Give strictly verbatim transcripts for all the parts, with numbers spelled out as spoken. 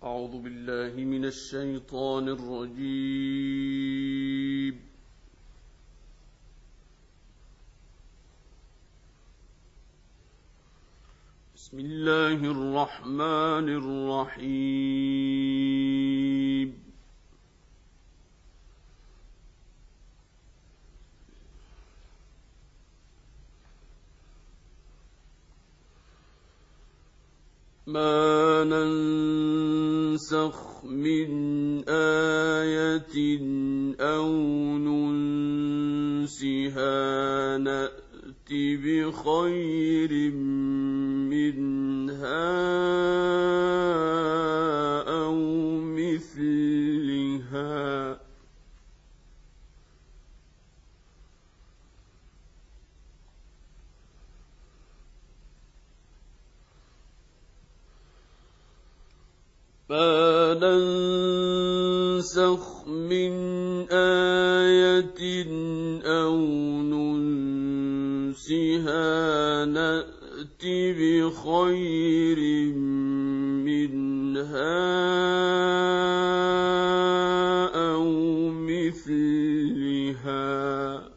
أعوذ بالله من الشيطان الرجيم. بسم الله الرحمن الرحيم. ما ننسخ من آية أو ننسها نأت بخير منها أو مثلها ما ننسخ من آية أو ننسها نأت بخير منها أو مثلها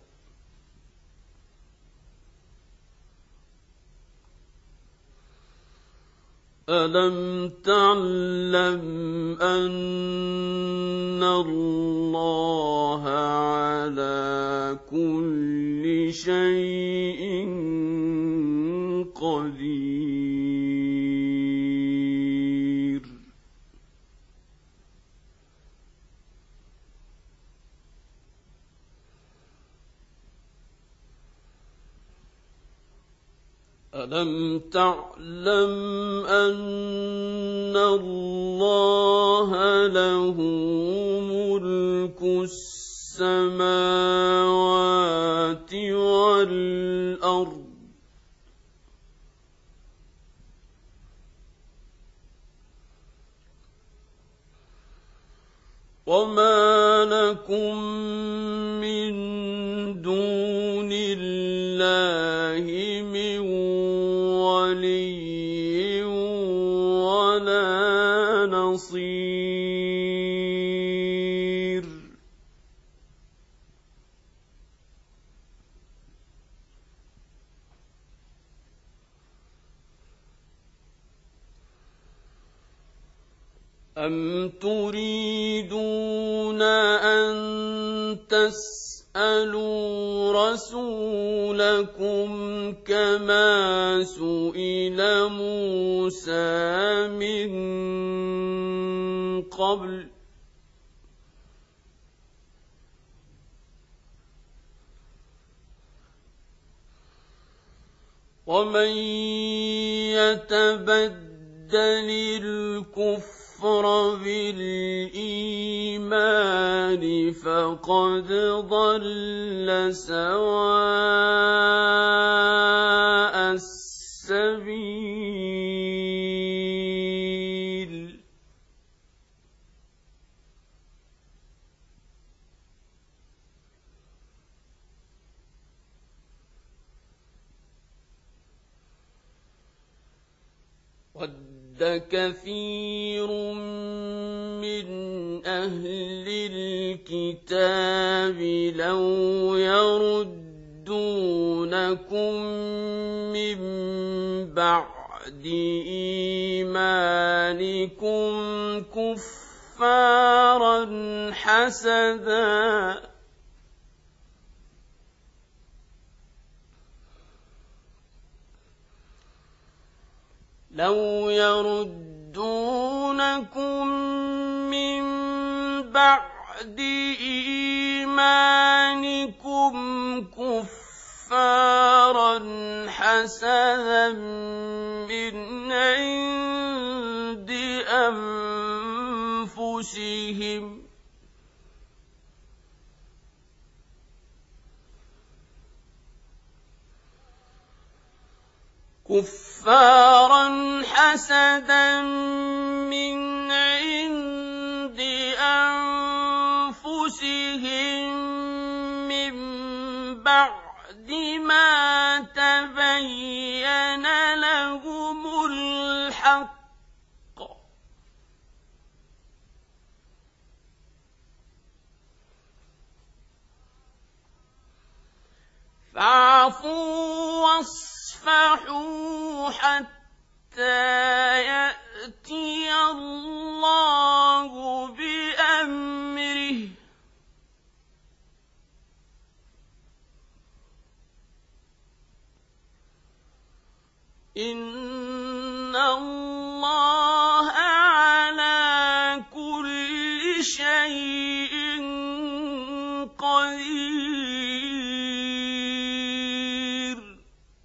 ألم تعلم أن الله على كل شيء قدير؟ ألم تعلم أن الله له ملك السماوات والأرض وما لكم من دون الله من ولي ولا نصير. أم تريدون أن تسألوا رسولكم كما سئل موسى من قبل ومن يتبدل الكفر بالإيمان فقد ضل سواء السبيل. ود كثير من أهل الكتاب لو يردونكم من بعد إيمانكم كفارا حسدا لو يردونكم من بعد إيمانكم كفارا حسدا من عند أنفسهم كفارا حسدا من عند أنفسهم من بعد ما تبين لهم الحق فاعفوا واصفحوا حتى يأتي الله بأمره إن الله على كل شيء قدير.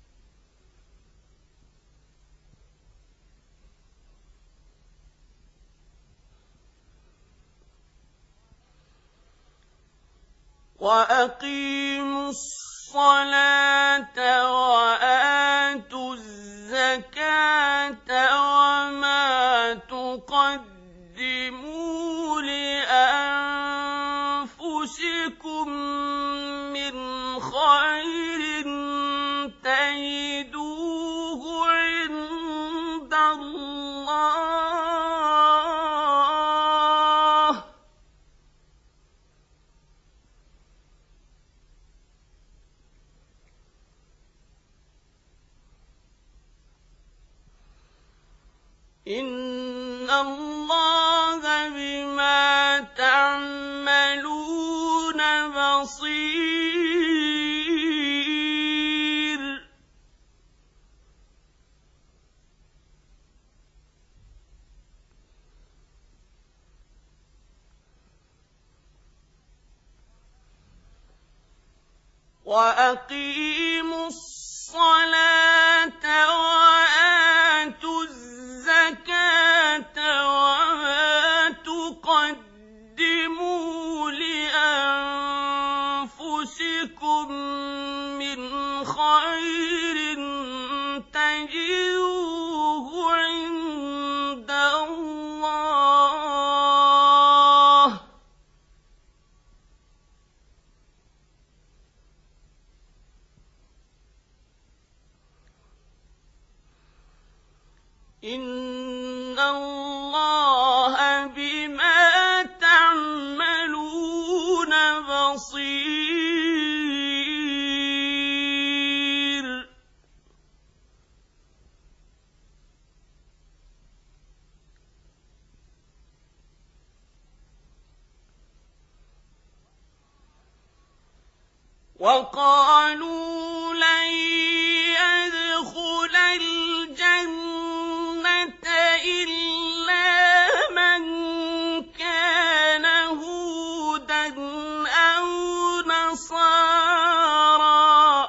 وأقيموا الصلاة وآتوا الزكاة وما تقدموا لأنفسكم من خير تجدوه عند الله إن الله بما تعملون بصير. وأقيموا الصلاة وآتوا الزكاة وما تقدموا لأنفسكم من خير تجدوه عند الله إن الله بما تعملون بصير. وقالوا لن يدخل الجنة إلا من كان هودا أو نصارى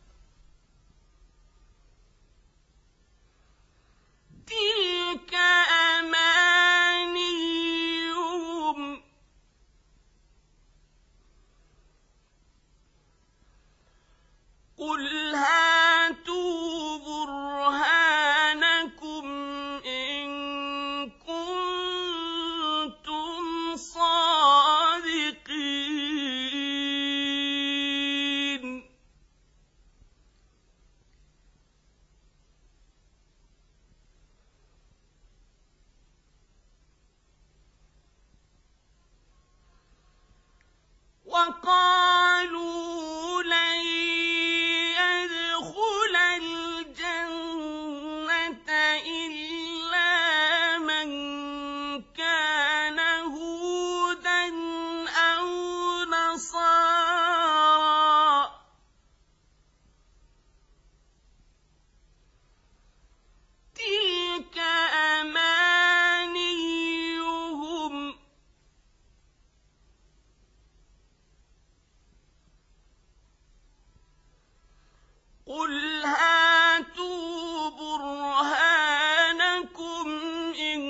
تلك أمانيهم قل هاتوا برهانكم إن كنتم صادقين. وقالوا لن يدخل الجنة إلا من كان هودا أو نصارى تلك أمانيهم قل هاتوا برهانكم إن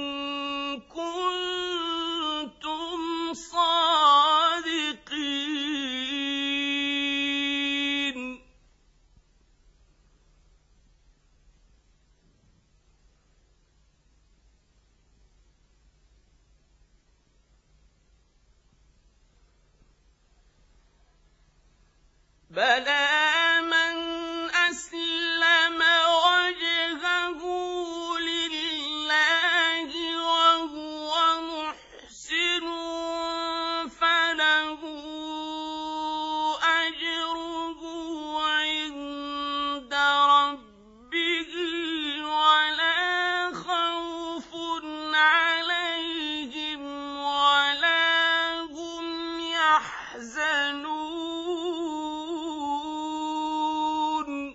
كنتم صادقين. بلى من أسلم وجهه لله وهو محسن فله أجره يحزنون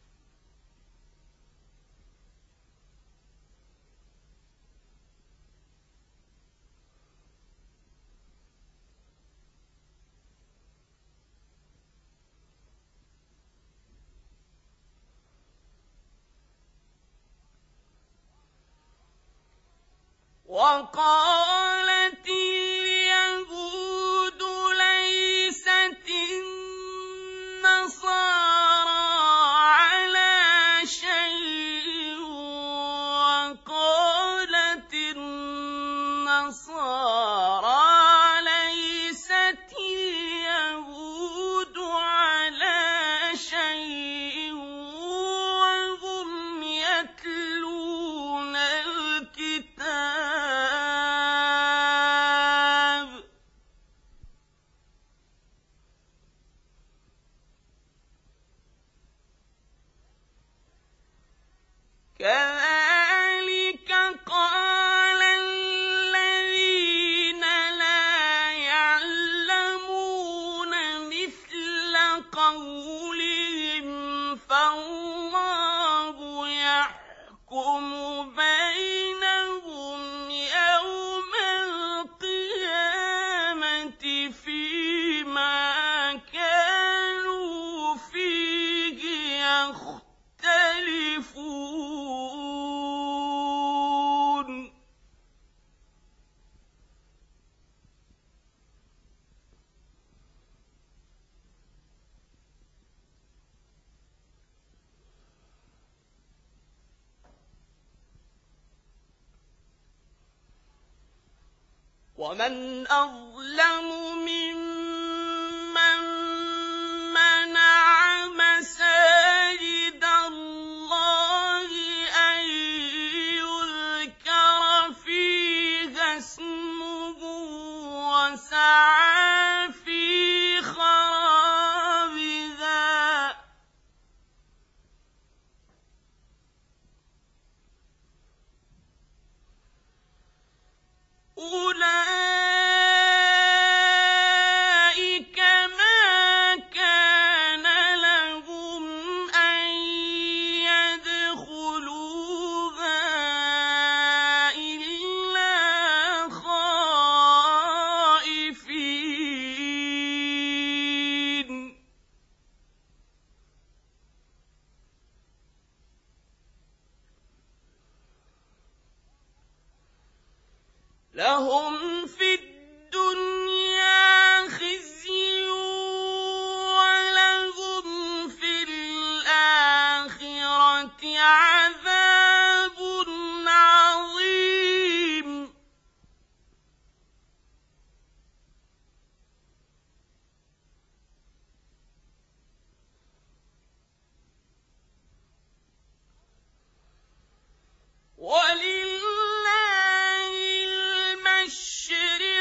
وقالت اليهود ليست النصارى على شيء وقالت النصارى ليست اليهود على شيء وهم يتلون الكتاب كذلك قال الذين لا يعلمون مثل قولهم فالله يحكم بينهم يوم القيامة فيما كانوا فيه يختلفون ومن أظلم ممن منع مساجد الله أن يذكر فيها اسمه وسعى في خرابها أولئك ما كان لهم أن يدخلوها إلا خائفين لهم في الدنيا خزي ولهم في الآخرة عذاب عظيم ولله المشرق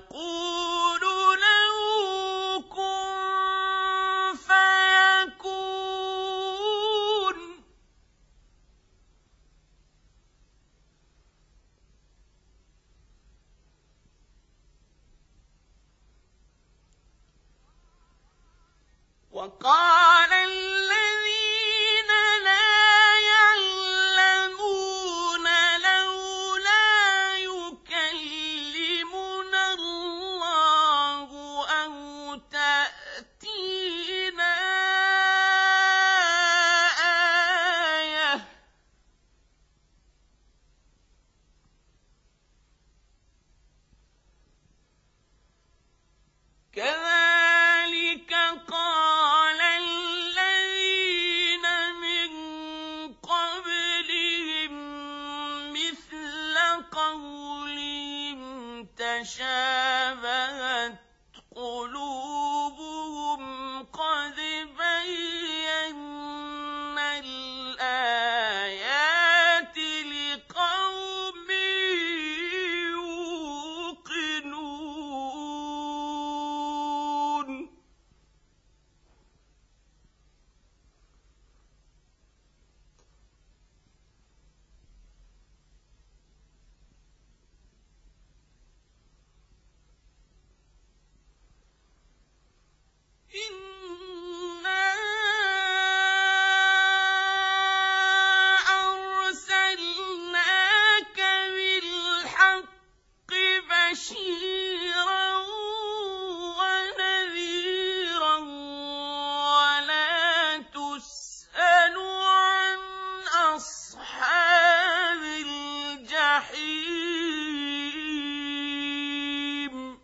يقول له كن فيكون. وقال الذين لا يعلمون لولا يكلمنا الله أو تأتينا آية. كذلك قال الذين من قبلهم مثل قولهم تشابهت قلوبهم قد بينا الآيات لقوم يوقنون. إِنَّا أَرْسَلْنَاكَ بِالْحَقِّ بَشِيرًا وَنَذِيرًا وَلَا تُسْأَلُ عَنْ أَصْحَابِ الْجَحِيمِ.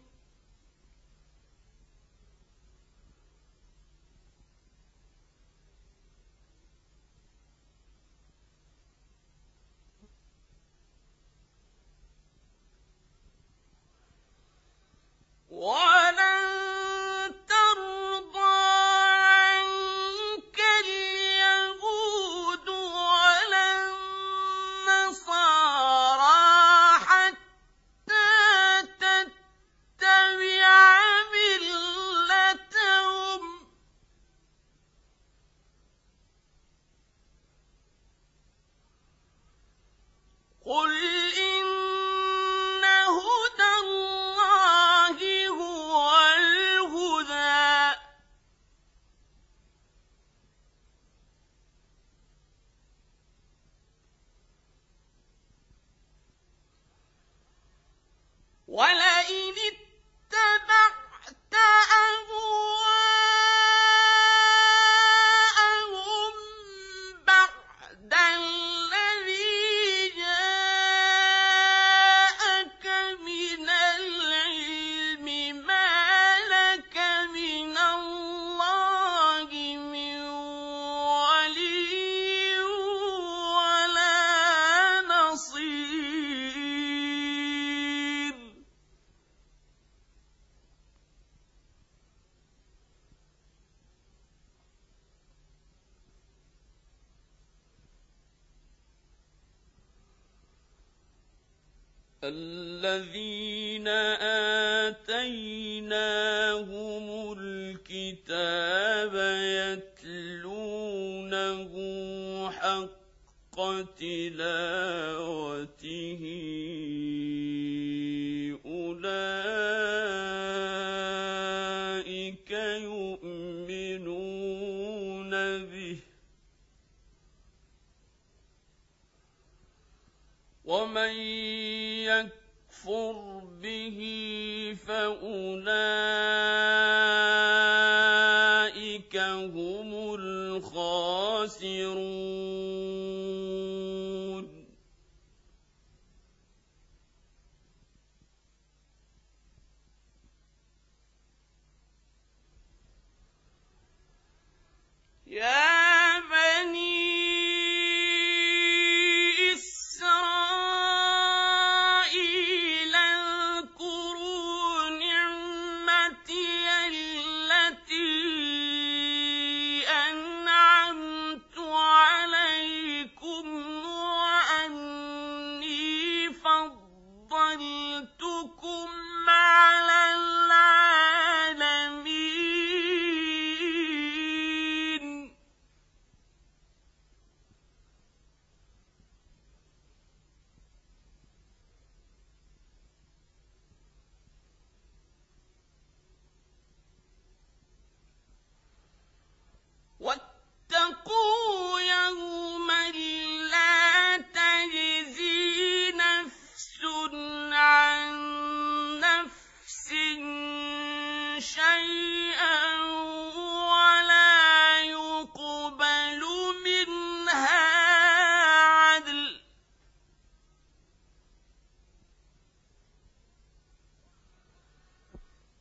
وَلَن تَرْضَىٰ عَنكَ الْيَهُودُ وَلَا النَّصَارَىٰ حَتَّىٰ تَتَّبِعَ مِلَّتَهُمْ ۗ قُلْ إِنَّ هُدَى اللَّهِ هُوَ الْهُدَىٰ ۗ وَلَئِنِ اتَّبَعْتَ أَهْوَاءَهُم بَعْدَ الَّذِي جَاءَكَ مِنَ الْعِلْمِ مَا لَكَ مِنَ اللَّهِ مِن وَلِيٍّ وَلَا نَصِيرٍ. الَّذِينَ آتَيْنَاهُمُ الْكِتَابَ يَتْلُونَهُ حَقَّ تِلَاوَتِهِ أُولَٰئِكَ يُؤْمِنُونَ بِهِ ۗ وَمَن يَكْفُرْ بِهِ فَأُولَٰئِكَ هُمُ الْخَاسِرُونَ. يَا بَنِي إِسْرَائِيلَ اذْكُرُوا نِعْمَتِيَ الَّتِي أَنْعَمْتُ عَلَيْكُمْ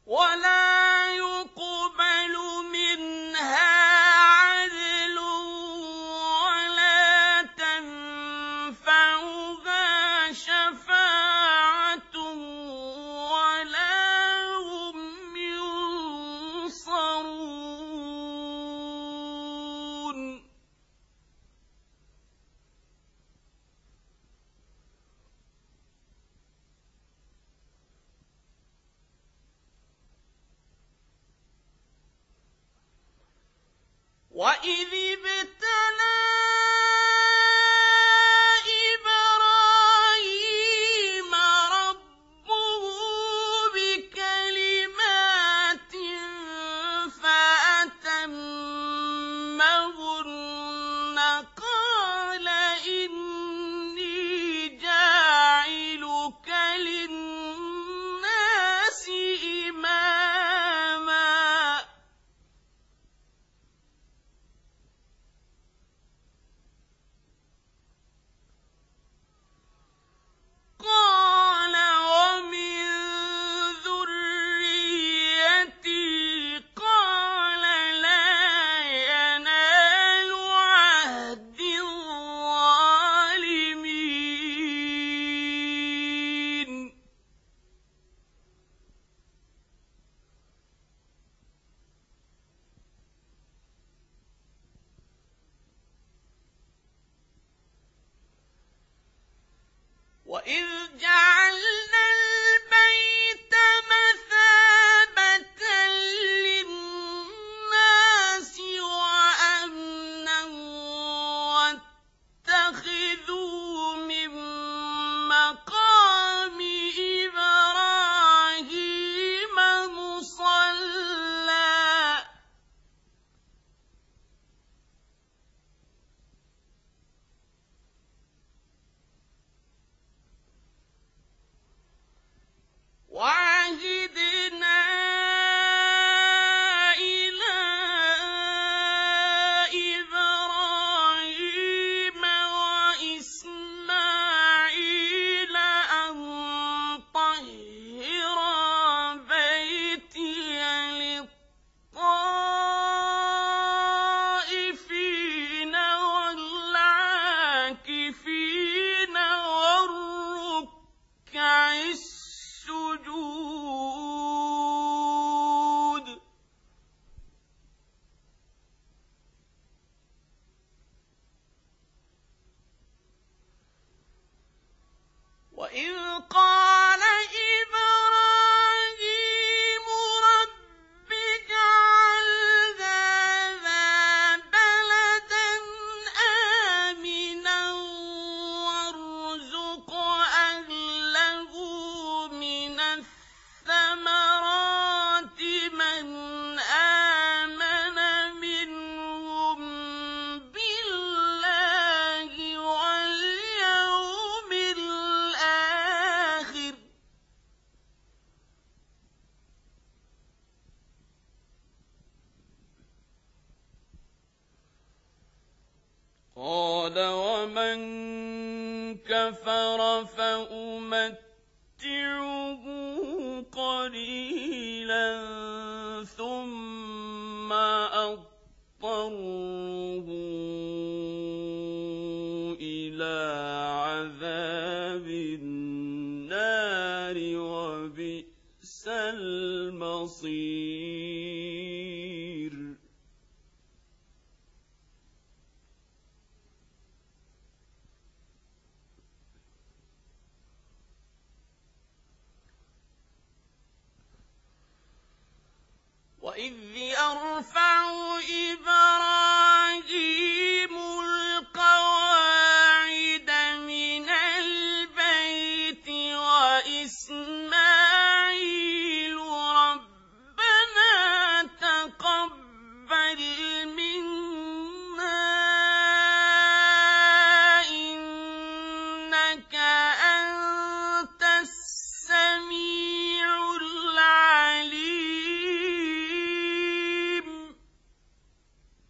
ولا يقبل منها عدل ولا تنفعها شفاعة ولا هم ينصرون وَإِذِ ابْتَلَىٰ إِبْرَاهِيمَ رَبُّهُ بِكَلِمَاتٍ فَأَتَمَّهُنَّ قَالَ إِنِّي جَاعِلُكَ لِلنَّاسِ إِمَامًا قَالَ وَمِن ذُرِّيَّتِي قَالَ لَا يَنَالُ عَهْدِي الظَّالِمِينَ وَإِذْ جَعَلْنَا الْبَيْتَ مَثَابَةً لِّلنَّاسِ وَأَمْنًا وَاتَّخِذُوا مِن مَّقَامِ إِبْرَاهِيمَ مُصَلًّى وَعَهِدْنَا إِلَىٰ إِبْرَاهِيمَ وَإِسْمَاعِيلَ أَن طَهِّرَا بَيْتِيَ لِلطَّائِفِينَ وَالْعَاكِفِينَ وَالرُّكَّعِ السُّجُودِ وَإِذْ قَالَ إِبْرَاهِيمُ رَبِّ اجْعَلْ هَٰذَا بَلَدًا آمِنًا وَارْزُقْ أَهْلَهُ مِنَ الثَّمَرَاتِ مَنْ آمَنَ مِنْهُم بِاللَّهِ وَالْيَوْمِ الْآخِرِ ۖ قَالَ وَمَن كَفَرَ فَأُمَتِّعُهُ قَلِيلًا ثُمَّ أَضْطَرُّهُ إِلَىٰ عَذَابِ النَّارِ ۖ وَبِئْسَ الْمَصِيرُ وَإِذْ يَرْفَعُ إِبْرَاهِيمُ الْقَوَاعِدَ مِنَ الْبَيْتِ وَإِسْمَاعِيلُ رَبَّنَا تَقَبَّلْ مِنَّا إِنَّكَ أَنتَ السَّمِيعُ الْعَلِيمُ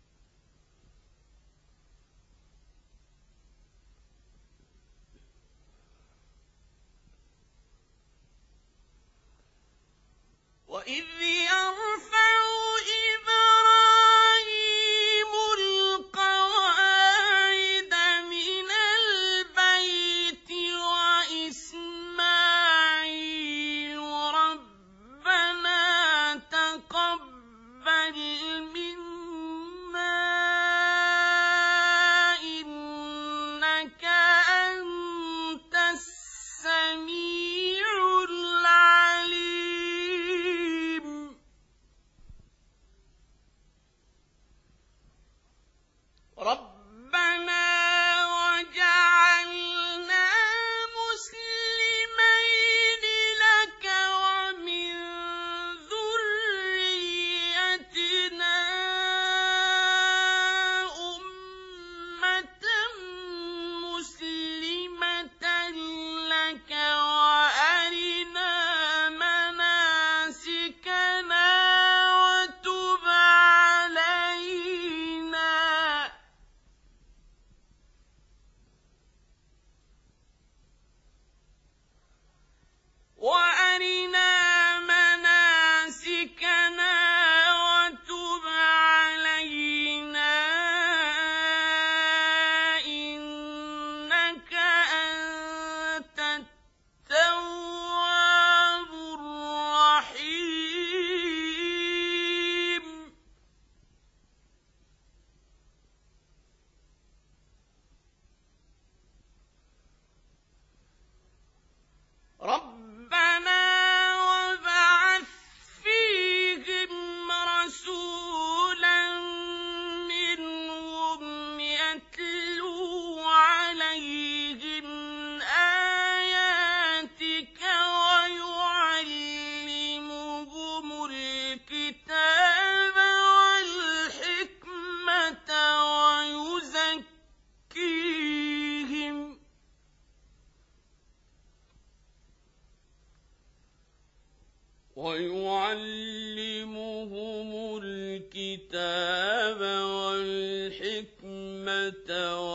وَيُعَلِّمُهُمُ الْكِتَابَ وَالْحِكْمَةَ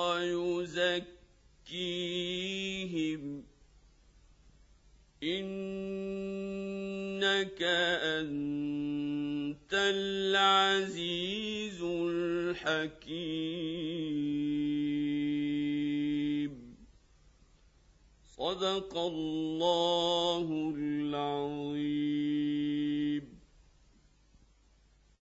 وَيُزَكِّيهِمْ ۚ إِنَّكَ أَنتَ الْعَزِيزُ الْحَكِيمُ. صدق الله